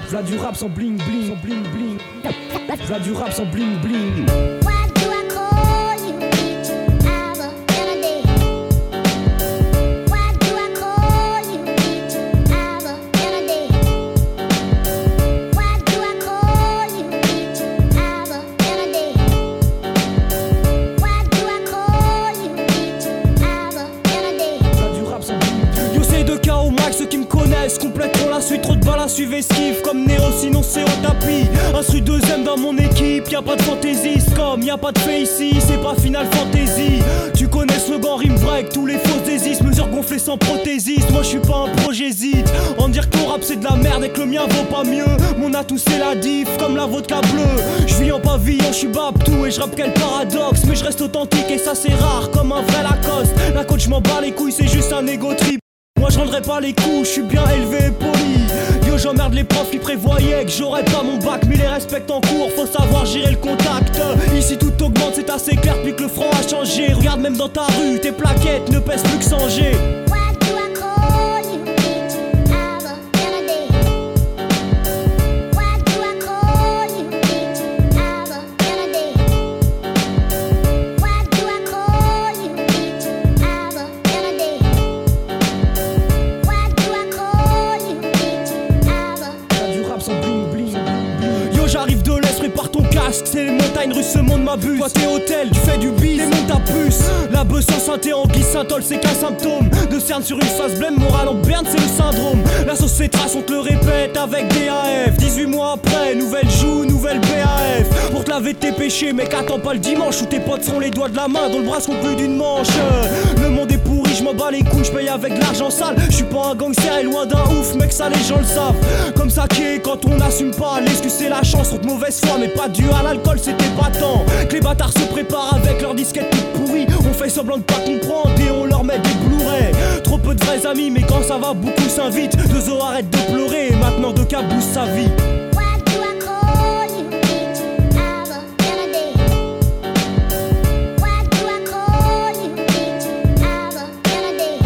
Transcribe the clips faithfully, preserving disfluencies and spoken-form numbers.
V'là du rap sans bling bling, sans bling bling. V'là du rap sans bling bling. Why do I call you each hour and a day? Why do I call you each hour and a day? Why do I call you each hour and a day? Why do I call you each hour and a day? V'là du rap sans bling bling. Yo c'est deux K au max, ceux qui me connaissent complètement la suite. Trop de balles à suivre, esquive comme Néo, sinon c'est au tapis. Instru deuxième dans mon équipe, y'a pas de fantaisiste. Comme y'a pas de fait ici, c'est pas Final Fantasy. Tu connais le slogan rime break, tous les fausses désistes. Mesures gonflées sans prothésiste, moi je suis pas un progésite. En dire que ton rap c'est de la merde et que le mien vaut pas mieux. Mon atout c'est la diff, comme la vodka bleue. Je vis en pavillon, je suis Babtou et je rappe quel paradoxe. Mais je reste authentique et ça c'est rare, comme un vrai Lacoste. La coach je m'en bats les couilles, c'est juste un égo trip. Moi je rendrai pas les coups, je suis bien élevé et poli. Yo j'emmerde les profs qui prévoyaient que j'aurais pas mon bac. Mais les respecte en cours, faut savoir gérer le contact. Ici tout augmente, c'est assez clair depuis que le franc a changé. Regarde même dans ta rue, tes plaquettes ne pèsent plus que cent G. Why do I call you each hour and a day? Why do I call you each hour and a day? Why do I call you each hour and a day? Why do I call you each hour? V'là du rap sans bling bling. Yo j'arrive de l'Est, prépare ton casque. C'est les montagnes russes, ce monde m'abuse. Toi t'es hôtel, tu fais du bis, démonte ta puce. La beuh sans synthé en guise Saint-Ol, c'est qu'un symptôme de cerne sur une face blême. Morale en berne, c'est le syndrome. La sauce c'est trace, on te le répète avec D A F. dix-huit mois après, nouvelle joue, nouvelle B A F. Pour te laver de tes péchés, mec attends pas le dimanche où tes potes seront les doigts de la main dans le bras seront plus d'une manche. Le monde est pourri, je m'en bats les couilles, je paye avec de l'argent sale. Je suis pas un gangster et loin d'un ouf, mec ça les gens le savent. Comme ça qui est quand on n'assume pas, l'excuse c'est la chance, on de mauvaise foi mais pas dû à l'alcool, c'était pas tant. Que les bâtards se préparent avec leurs disquettes toutes pourries. On fait semblant de pas comprendre et on leur met des Blu-ray. Trop peu de vrais amis mais quand ça va beaucoup s'invitent. Deux os arrête de pleurer et maintenant deux cas boostent sa vie. Why do I call you each hour and a day? Why do I call you each hour and a day?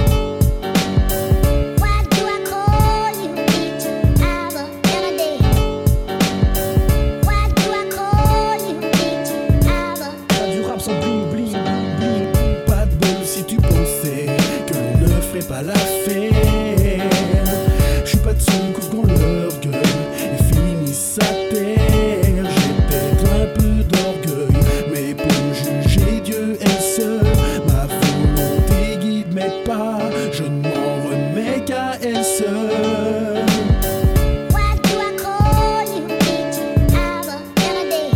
Why do I call you each hour and a day? Why do I call you each hour? V'là du rap sans bling bling. Pas de bol si tu pensais que l'on ne ferait pas l'affaire. Je suis pas de ceux qui ouvrent l'orgueil et finissent à terre. J'ai peut-être un peu d'orgueil, mais pour me juger Dieu est seul. Ma volonté guide mes pas, je ne m'en remets qu'à elle seule. Why do I call you each hour and a day?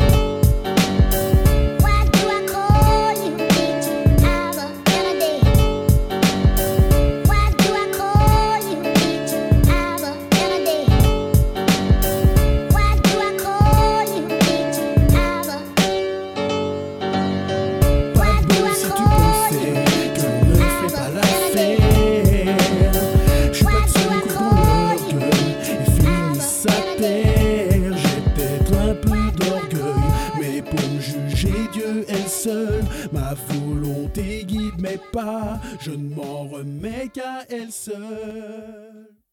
Why do I call you each hour and a day? Why do I call you each hour and a day? Why do I call you each hour? Pas de bol si tu pensais que l'on ne ferait pas l'affaire. Je suis pas de ceux qui ouvrent l'orgueil et finissent à terre. J'ai peut-être un peu d'orgueil, mais pour me juger Dieu est seul. Ma volonté guide mes pas, je ne m'en remets qu'à elle seule.